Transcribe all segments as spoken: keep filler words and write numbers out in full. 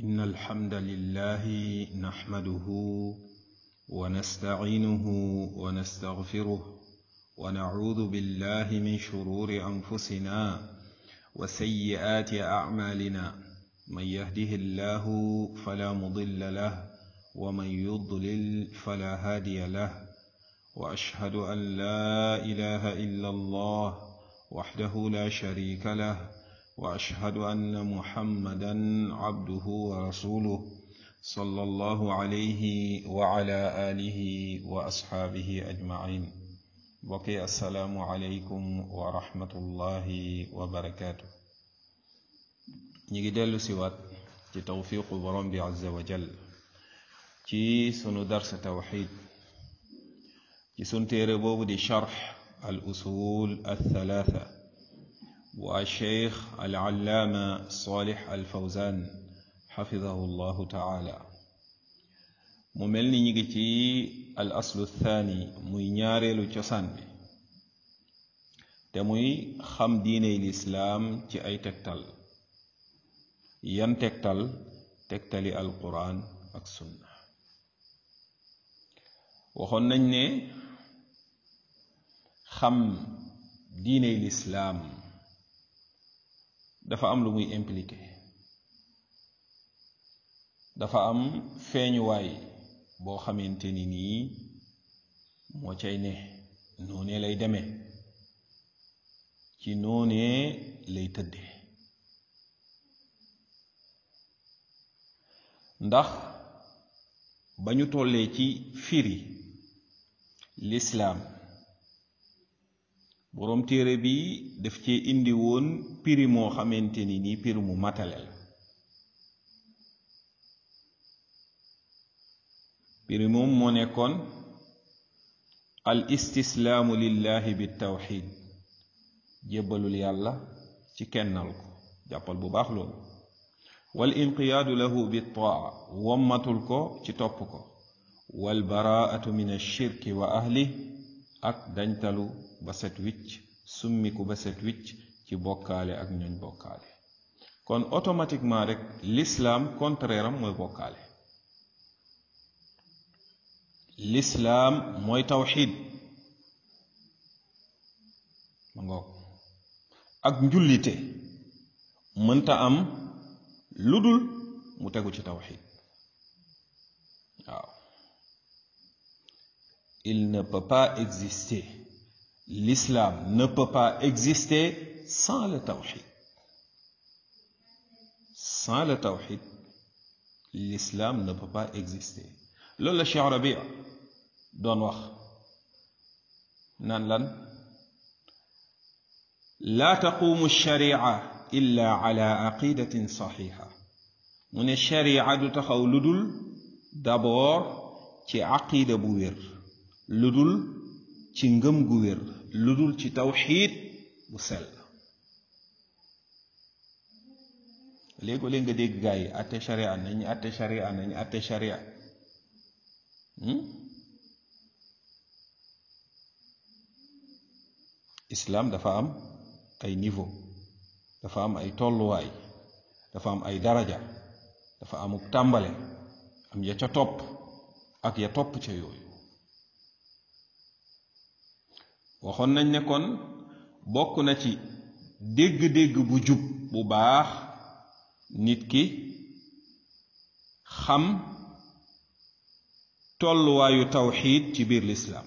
إن الحمد لله نحمده ونستعينه ونستغفره ونعوذ بالله من شرور أنفسنا وسيئات أعمالنا من يهده الله فلا مضل له ومن يضلل فلا هادي له وأشهد أن لا إله إلا الله وحده لا شريك له وأشهد أن محمدا عبده ورسوله صلى الله عليه وعلى آله وأصحابه أجمعين بقي السلام عليكم ورحمة الله وبركاته نيجي سوات توفيق برم عز وجل ci sunu dars tawxid ci sunu téere boobu di charx al usul althalatha bu alcheikh alallaama salih alfawzan xafidahu llahu taala mu mel ni ñi ngi ci al aslu thani muy ñaareelu cosaan bi te muy xam diiney lislaam ci ay tegtal yan tegtal tegtali alquran ak sunna waxoon nañ ne xam diiney lislaam dafa am lu muy impliqué dafa am feeñuwaay boo xamante ni nii moo cay ne noonee lay demee ci noonee lay tëdde ndax ba ñu tollee ci firi lislaam boroom téere bi daf cee indi woon piri moo xamante ni nii piri mu matale la piri moom moo nekkoon al istislaamu lillahi bi tawxid jébbalul yàlla ci kennal ko jàppal bu baax loolu wal inqiyaadu lahu bi taa wommatul ko ci topp ko wal baraatu min ashirki wa ahli ak dañtalu ba set wicc summiku ba set wicc ci bokkaale ak ñooñ bokkaale kon automatiquement rek l'islam contraire am mooy bokkaale l'islam mooy tawxid ma ngoog ak njullite mënta am lu dul mu tegu ci tawxid waaw il ne peut pas exister l'islam ne peut pas exister sans le tawxid sans le tawxid l'islam ne peut pas exister loolu la Cheikh Rabi doon wax naan lan laa taqumu sharia illa ala aqidatin saxiixa mu ne sharia du taxaw lu dul d'abord ci aqida bu wér lu dul ci ngëm gu wér lu dul ci tawxiid bu sell léego léeg nga dégg gaa yi atte sharia nañu atte sharia nañu atte sharia islam dafa am ay niveau dafa am ay tolluwaay dafa am ay daraja dafa amuk tàmbale am ya ca topp ak ya topp ca yooyu waxoon nañ ne kon bokk na ci dégg-dégg bu jub bu baax nit ki xam tolluwaayu tawxiid ci biir lislaam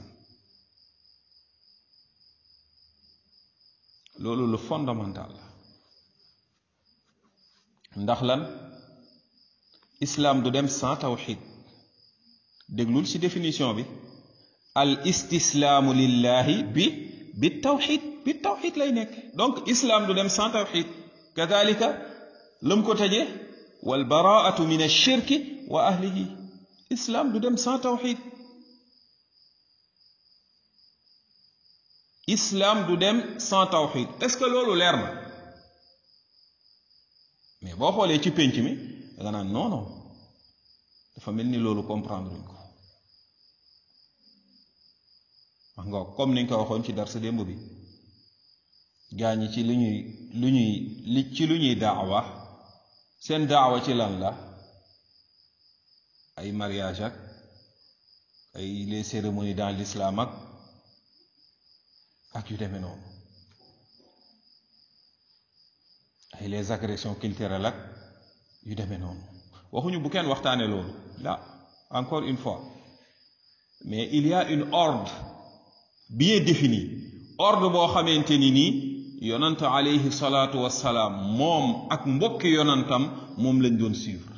loolu lu fondamental la ndax lan islam du dem sans tawxid déglul ci définition bi al istislaamu lillahi bi bi tawxid bi tawxid lay nekk donc islam du dem sans tawxid kadalika lam ko tëjee wal baraatu min ashirki wa ahlihi islam du dem sans tawxid islam du dem sans tawxid est-ce que loolu leer na mais boo xoolee ci pénc mi danga naan non non dafa mel ni loolu comprendre uñ ko wax nga comme ni nga ko waxoon ci darsa démb bi gaa ñi ci lu ñuy lu ñuy li ci lu ñuy daawa seen daawa ci lan la ay mariage ak ay les cérémonies dans l'islam ak ak yu demee noonu ay les agressions culturelles ak yu demee noonu waxuñu bu kenn waxtaane loolu là encore une fois mais il y a une ordre bien défini ordre boo xamante ni nii yonant alayhi salaatu wassalaam moom ak mbokki yonantam moom lañ doon suivre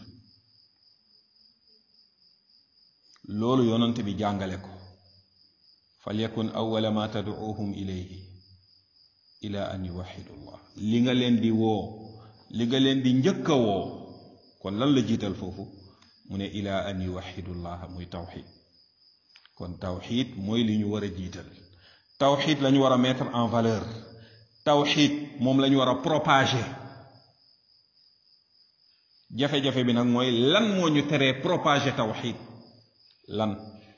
loolu yonant bi jàngale ko falyakun awwala ma tad'uuhum ilayhi ila an yuwaxidu llah li nga leen di woo li nga leen di njëkk a woo kon lan la jiital foofu mu ne ila an yuwaxidu llah muy tawxid kon tawxid mooy li ñu war a jiital tawxid la ñu war a mettre en valeur tawxid moom la ñu war a propager jafe-jafe bi nag mooy lan moo ñu teree propager tawxid lan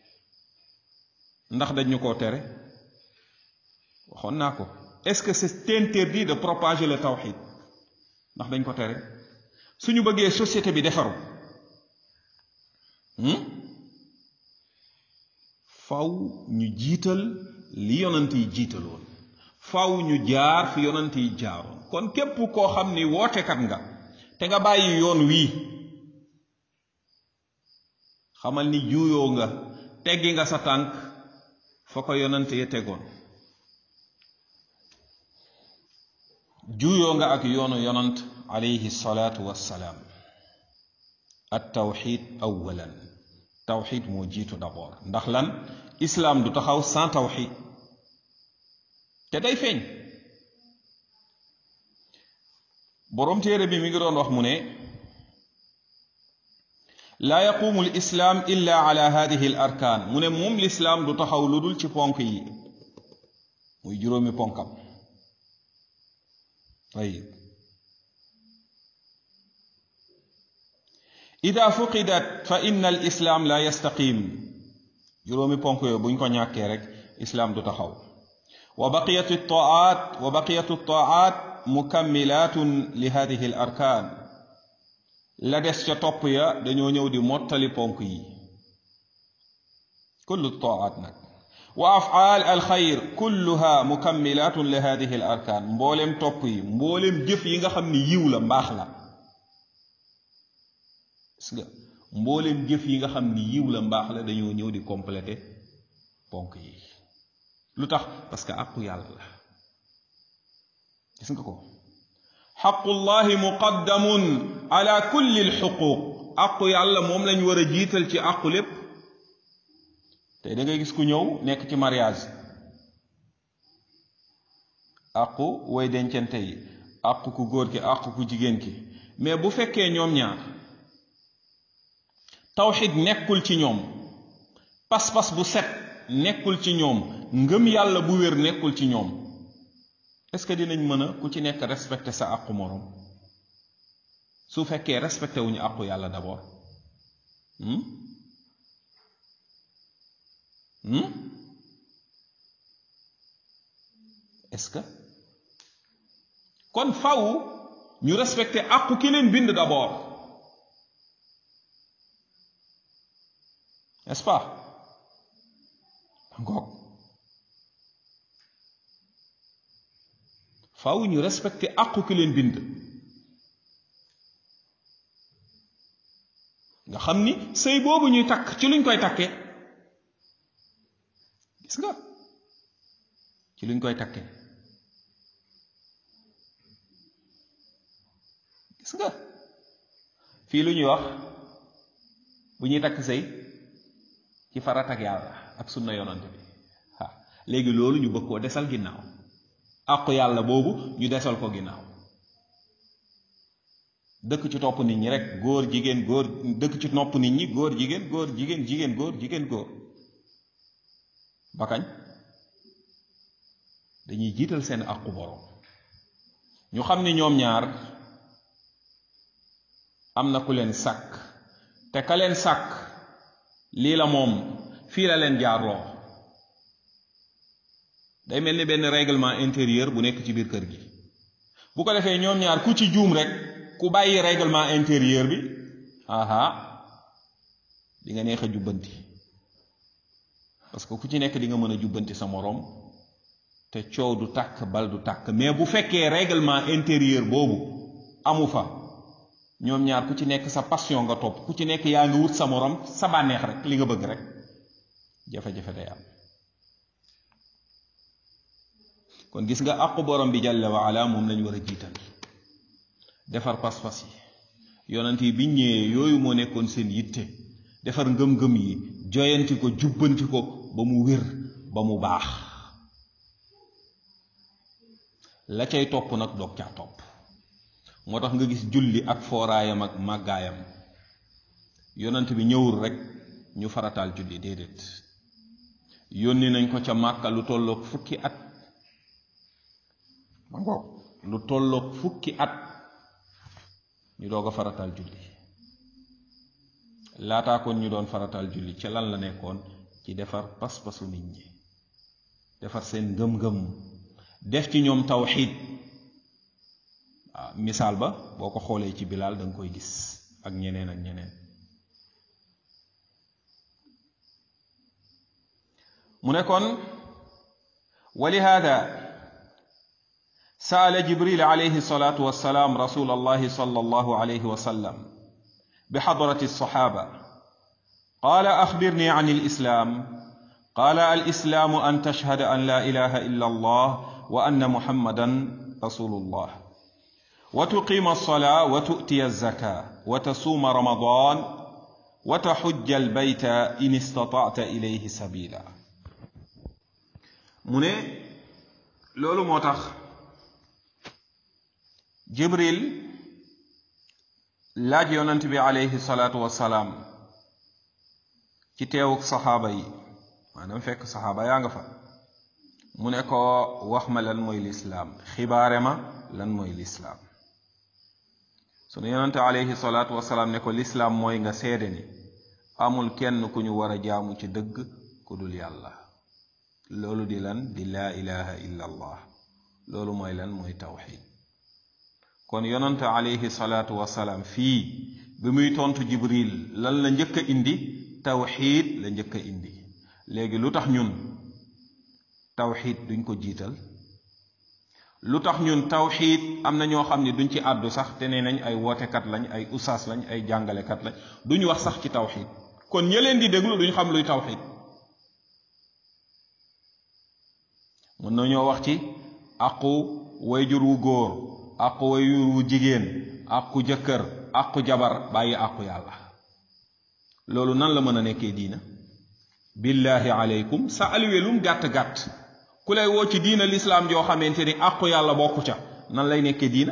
ndax dañ ñu koo tere waxoon naa ko est-ce que c'est interdit de propager le tawxid ndax dañ ko tere suñu bëggee société bi defaru faw ñu jiital li yonant yi jiitaloon faw ñu jaar fi yonant yi jaaroon kon képp koo xam ni wootekat nga te nga bàyyi yoon wii xamal ni juuyoo nga teggi nga sa tànk fa ko yonant ya tegoon juuyoo nga ak yoonu yonant alayhi salaatu wassalaam at tawxid awalan tawxid moo jiitu d'abord ndax lan islam du taxaw sans tawxid te day feeñ boroom téere bi mi ngi doon wax mu ne laa yaqumu l islaam illa ala hadihi al arkaan mu ne moom lislaam du taxaw lu dul ci ponk yi muy juróomi ponkam tayib ida fuqidat fa inna al islaam la yastaqim juróomi ponk yooyu buñ ko ñàkkee rek islaam du taxaw wa baqiyatu taat wa baqiyatu taat mukammilatun li hadihi al arkaan la des ca topp ya dañoo ñëw di mottali ponk yi kullu taat nag wa afaal al xayr kulluha mukammilatun li hadihi al arkaan mbooleem topp yi mbooleem jëf yi nga xam ni yiw la mbaax la gis nga mbooleem jëf yi nga xam ni yiw la mbaax la dañoo ñëw di compléter ponk yi lu tax parce que àqu yàlla la gis nga ko xaqullahi muqaddamun ala kulli alxuquq àqu yàlla moom lañ war a jiital ci àqu lépp tey da ngay gis ku ñëw nekk ci mariage àqu way dencante yi àqu ku góor ki àqu ku jigéen ki mais bu fekkee ñoom ñaar tawxid nekkul ci ñoom pas-pas bu set nekkul ci ñoom ngëm yàlla bu wér nekkul ci ñoom est-ce que dinañ mën a ku ci nekk respecter sa àqu moroom su fekkee respecté wuñu àqu yàlla d'abord hmm? Hmm? est-ce que kon faw ñu respecté àqu ki leen bind d'abord n'est-ce pas ngoog faw ñu respecté àqu ki leen bind nga xam ni sëy boobu ñuy takk ci luñ koy takkee gis nga ci luñ koy takkee gis nga fii lu ñuy wax bu ñuy takk sëy ci farat ak yàlla ak sunna yonante bi waaw léegi loolu ñu bëgg koo desal ginnaaw àqu yàlla boobu ñu desal ko ginnaaw dëkk ci topp nit ñi rek góor jigéen góor dëkk ci nopp nit ñi góor jigéen góor jigéen jigéen góor jigéen góor ba kañ dañuy jiital seen àqu borom ñu xam ni ñoom ñaar am na ku leen sàkk te ka leen sàkk lii la moom fii la leen jaarloo day mel ni benn règlement intérieur bu nekk ci biir kër gi bu ko defee ñoom ñaar ku ci juum rek ku bàyyi règlement intérieur bi aha di nga neex a jubbanti parce que ku ci nekk di nga mën a jubbanti sa moroom te coow du tàkk bal du tàkk. mais bu fekkee règlement intérieur boobu amu fa ñoom ñaar ku ci nekk sa passion nga topp, ku ci nekk yaa ngi wut sa moroom sa bànneex rek li nga bëgg rek, jafe-jafe day am. kon gis nga àqu borom bi jalla wa ala moom lañ war a jiital, defar pas-pas yi. yonent yi biñ ñëwee yooyu moo nekkoon seen yitte, defar ngëm-ngëm yi, joyanti ko, jubbanti ko ba mu wér, ba mu baax. la cay topp nag doog caa topp. moo tax nga gis julli ak fooraayam ak màggaayam, yonent bi ñëwul rek ñu farataal julli, déedéet. yónni nañ ko ca Màkka lu tolloog fukki at, ma ngoog lu tolloog fukki at ñu doog a farataal julli. laataa kon ñu doon farataal julli ca lan la nekkoon? ci defar pas-pasu nit ñi, defar seen ngëm-ngëm, def ci ñoom tawxiid. waaw misaal ba boo ko xoolee ci Bilaal da nga koy gis ak ñeneen ak ñeneen. mu ne kon wa lihaada saala Jibril alayhi salaatu wassalaam rasul allahi sallallahu alayhi wa sallam bi xadrati alsaxaaba qaala axbirni an alislaam qaala alislaamu an tashhada an laa ilaha illa allah wa anna muhammadan rasulullah wa tuqiima alsalaa wa tu'tiya alzaka wa tasuuma ramadan wa taxujja albayta in istata'ta ilayhi sabila. mu ne loolu moo tax Jibril laaj yonent bi alayhi salaatu wassalaam ci teewuk saxaaba yi, maanaam fekk saxaaba yaa nga fa, mu ne ko wax ma lan mooy lislaam, xibaare ma lan mooy lislaam. sunu yonent alayhi salaatu wassalaam ne ko lislaam mooy nga seede ni amul kenn ku ñu war a jaamu ci dëgg ku dul yàlla. loolu di lan? di laa ilaha illa allah. loolu mooy lan? mooy tawxid. kon yonante alayhi salaatu wasalaam fii bi muy tontu Jibril lan la njëkk a indi? tawxid la njëkk a indi. léegi lu tax ñun tawxid duñ ko jiital? lu tax ñun tawxid am na ñoo xam ne duñ ci àddu sax te nee nañ ay wootekat lañ, ay usaas lañ, ay jàngalekat lañ, duñ wax sax ci tawxid. kon ña leen di déglu duñ xam luy tawxid. mën nañoo wax ci àqu wayjur wu góor, àqu wayjur wu jigéen, àqu jëkkër, àqu jabar, bàyyi àqu yàlla. loolu nan la mën a nekkee diina? billahi aleykum sa aliwelum gàtt-gàtt ku lay woo ci diina lislaam joo xamante ni àqu yàlla bokku ca, nan lay nekkee diina?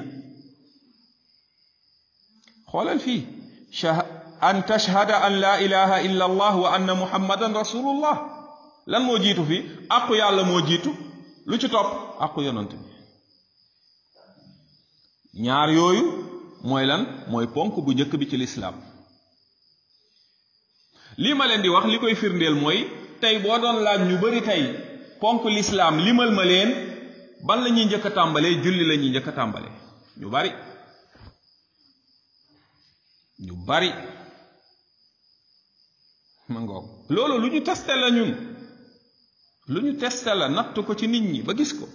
xoolal fii an tashhada an la ilaha illa allah wa anna muhammadan rasulullah. lan moo jiitu fii? àqu yàlla moo jiitu, lu ci topp? àqu yonant bi. ñaar yooyu mooy lan? mooy ponk bu njëkk bi ci lislaam. lii ma leen di wax li koy firndeel mooy tey boo doon laaj ñu bari tey ponk lislaam limal ma leen, ban la ñuy njëkk a tàmbalee? julli la ñuy njëkk a tàmbalee. ñu bari ñu bari ma ngoog. loolu lu ñu testé la ñun, lu ñu testé la, natt ko ci nit ñi ba gis ko.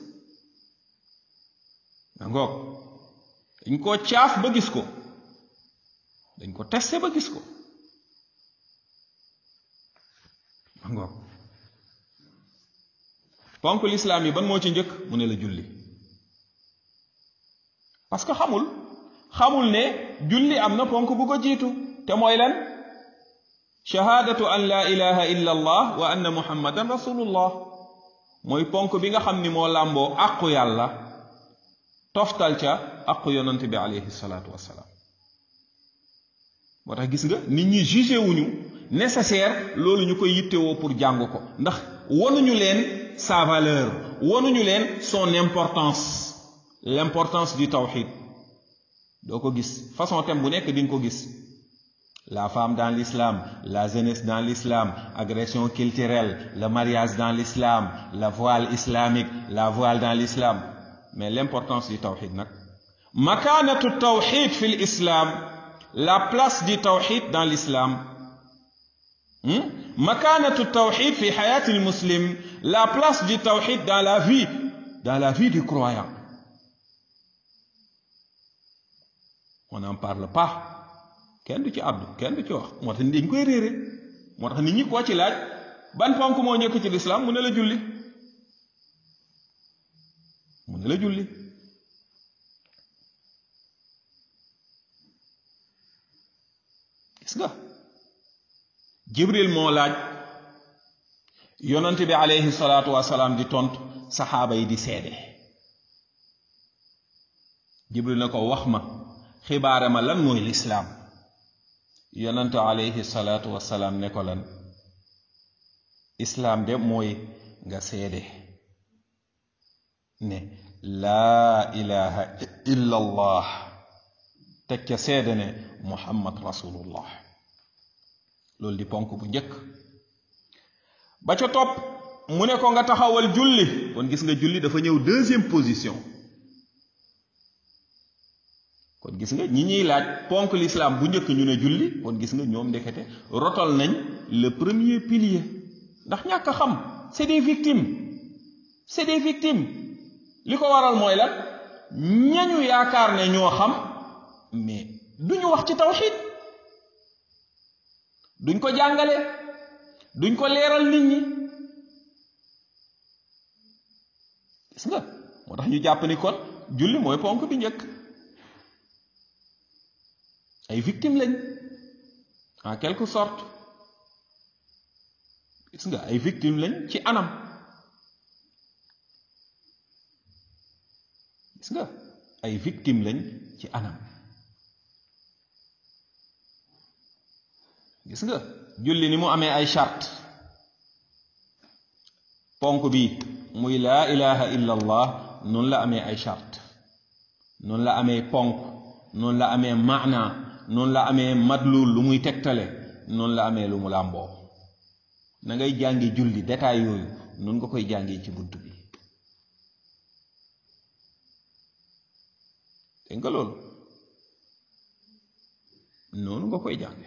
ma ngoog dañ koo caaf ba gis ko, dañ ko testé ba gis ko. ma ngoog ponk lislaam yi ban moo ci njëkk? mu ne la julli. parce que xamul xamul ne julli am na ponk bu ko jiitu, te mooy lan? shahaadatu an la ilaha illa allah wa anna muhammadan rasulullah. mooy ponk bi nga xam ni moo làmboo àqu yàlla toftal ca àqu yonante bi alayhi salaatu wassalaam. moo tax gis nga nit ñi jugé wuñu nécessaire loolu ñu koy yittewoo pour jàng ko, ndax wonuñu leen sa valeur, wonuñu leen son importance, l'importance du tawhid. doo ko gis façon thème bu nekk di nga ko gis. la femme dans l'islam, la jeunesse dans l'islam, agression culturelle, le mariage dans l'islam, la voile islamique, la voile dans l'islam. mais l'importance du tawhid nag, makanatu tawhid fi l'islam, la place du tawhid dans l'islam. makanatu tawhid fi hayati muslim, la place du tawhid dans la vie dans la vie du croyant. On n'en parle pas, kenn du ci àddu kenn du ci wax, moo tax dañ koy réere. moo tax nit ñi koo ci laaj ban ponk moo ñëkk ci lislaam mu ne la julli mu ne la julli gis nga Jibril moo laaj yonante bi alayhi salaatu wasalaam di tontu saxaaba yi di seede. Jibril na ko wax ma xibaare ma lan mooy lislaam. yonante alayhi salaatu wasalaam ne ko lan islaam de mooy nga seede ne laa ilaha illa allah teg ca seede ne muhammad rasulullah. loolu di ponk bu njëkk ba ca topp mu ne ko nga taxawal julli. kon gis nga julli dafa ñëw deuxième position. kon gis nga ñi ñuy laaj ponk l'islam bu njëkk ñu ne julli, kon gis nga ñoom ndekete rotal nañ le premier pilier. ndax ñàkk a xam c'est des victimes c'est des victimes. li ko waral mooy la ñañu yaakaar ne ñoo xam mais duñu wax ci tawhid, duñ ko jàngale, duñ ko leeral nit ñi. gis nga moo tax ñu jàpp ni kon julli mooy ponk bi njëkk. ay victimes lañ en quelque sorte. gis nga ay victimes lañ ci anam. gis nga ay victimes lañ ci anam. gis nga julli ni mu amee ay charte. ponk bi muy laa ilaha illa allah noonu la amee ay charte, noonu la amee ponk, noonu la amee maana, noonu la amee madlul lu muy tegtale, noonu la amee lu mu làmboo. na ngay jàngi julli détail yooyu noonu nga koy jàngee ci bunt bi. dégg nga loolu noonu nga koy jànge.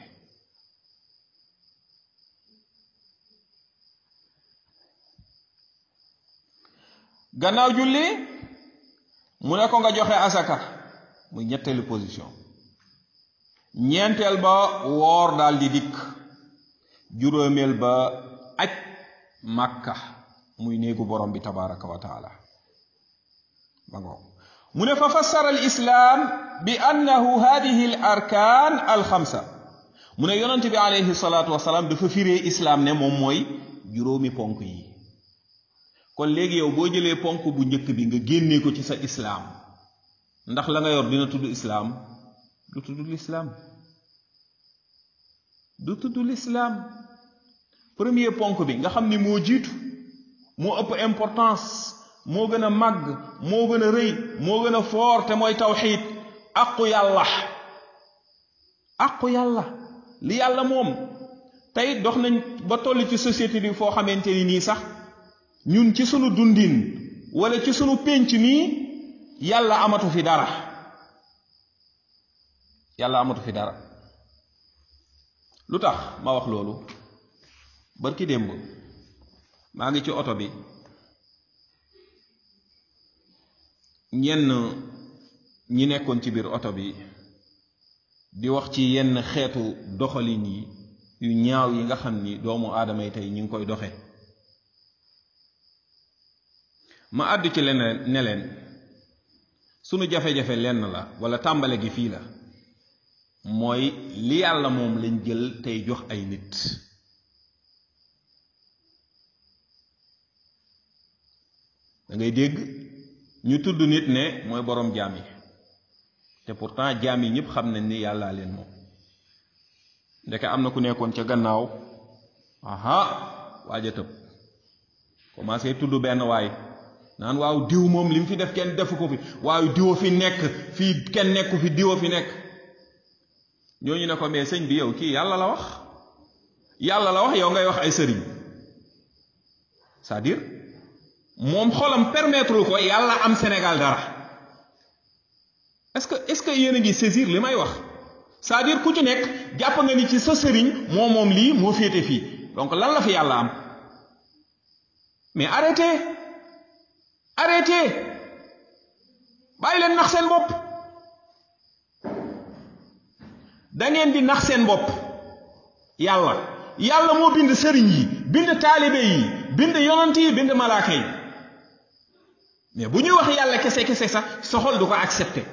gannaaw julli mu ne ko nga joxe asaka muy ñetteelu position. ñeenteel ba woor daal di dikk. juróomeel ba aj makka muy néegu borom bi tabaraka wa taala. ba ngoog mu ne fa fassara al islam bi annahu hadihi al arkaan al xamsa. mu ne yonent bi alayhi salaatu wasalaam dafa firee islam ne moom mooy juróomi ponk yi. kon léegi yow boo jëlee ponk bu njëkk bi nga génnee ko ci sa islaam, ndax la nga yor dina tudd islaam? du tudd lislaam du tudd lislaam premier ponk bi nga xam ni moo jiitu, moo ëpp importance, moo gën a màgg, moo gën a rëy, moo gën a foor, te mooy tawxiid. aqu yàlla aqu yàlla li yàlla moom. tey dox nañ ba toll ci société bi foo xamante ni nii sax ñun ci sunu dundin wala ci sunu pénc nii yàlla amatu fi dara. yàlla amatu fi dara. lu tax ma wax loolu? barki démb maa ngi ci oto bi, ñenn ñi nekkoon ci biir oto bi di wax ci yenn xeetu doxalin yi yu ñaaw yi nga xam ni doomu aadama yi tey ñu ngi koy doxe. ma àddu ci leneen ne leen sunu jafe-jafe lenn la, wala tàmbale gi fii la, mooy li yàlla moom lañ jël tey jox ay nit. da ngay dégg ñu tudd nit ne mooy boroom jaam yi, te pourtant jaam yi ñëpp xam nañ ni yàllaa leen moom. ndeke am na ku nekkoon ca gannaaw, aha waaja tëb commencé tudd benn waay naan waaw diw moom li mu fi def kenn defu ko fi, waaw diwo fi nekk fii kenn nekku fi, diwo fi nekk. ñooñu ne ko mais sëñ bi yow kii yàlla la wax, yàlla la wax, yow ngay wax ay sëriñ. c'est-à-dire moom xolam permettre ko yàlla am Sénégal dara. est-ce que est-ce que yéen a ngi saisir li may wax? c'est-à-dire ku ci nekk jàpp nga ni ci sa sëriñ moo moom lii moo féete fii donc lan la fi yàlla am mais arrêtez arrêtez bàyyi leen nax seen bopp da ngeen di nax seen bopp yàlla yàlla moo bind sëriñ yi bind taalibe yi bind yonant yi bind malaaka yi mais bu ñuy wax yàlla kese kese sax sa xol du ko accepter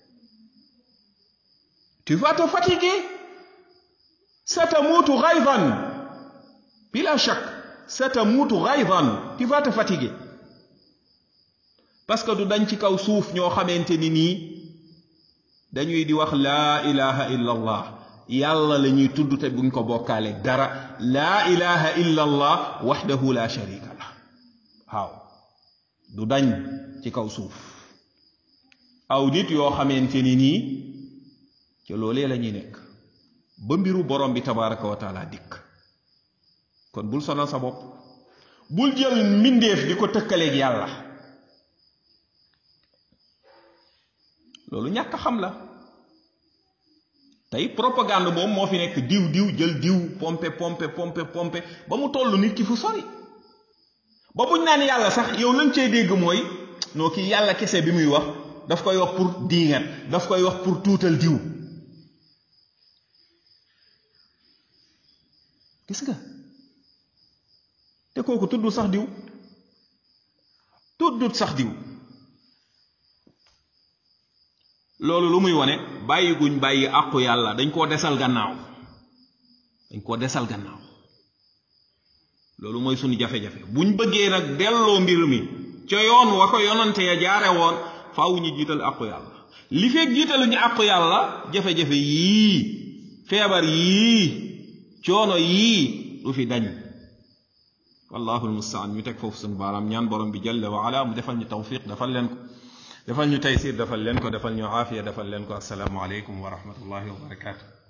tu vas te fatiguer satamuutu ghaydan bila shak satamuutu ghaydan tu vas te fatiguer parce que du dañ ci kaw suuf ñoo xamante ni nii dañuy di wax laa ilaha illa allah yàlla la ñuy tudd te buñ ko bokkaale dara laa ilaha illa allah wahdahu la sharika lah waaw du dañ ci kaw suuf aw nit yoo xamante ni nii ci loolee la ñuy nekk ba mbiru borom bi tabaraka wa taala dikk kon bul sonal sa bopp bul jël mbindeef di ko tëkkaleeg yàlla loolu ñàkk xam la tey propagande moom moo fi nekk diw diw jël diw pompe pompe pompe pompe ba mu toll nit ki fu sori ba buñ naan yàlla sax yow lañ cey dégg mooy noo kii yàlla kese bi muy wax daf koy wax pour diingat daf koy wax pour tuutal diw gis nga te kooku tuddul sax diw tuddut sax diw loolu lu muy wone bàyyi guñ bàyyi àqu yàlla dañ koo desal gannaaw dañ koo desal gannaaw loolu mooy sunu jafe-jafe buñ bëggee nag delloo mbir mi ca yoon wa ko yonante ya jaare woon faaw ñu jiital àqu yàlla li fekk jiitaluñu àqu yàlla jafe-jafe yii feebar yii coono yii du fi dañ wallahu almustaan ñu teg foofu sunu baaraam ñaan borom bi jalla wa ala mu defal ñu tawfiq defal leen ko defal ñu taysir defal leen ko defal ñu aafiya defal leen ko assalaamu aleykum wa rahmatullahi wa barakatuh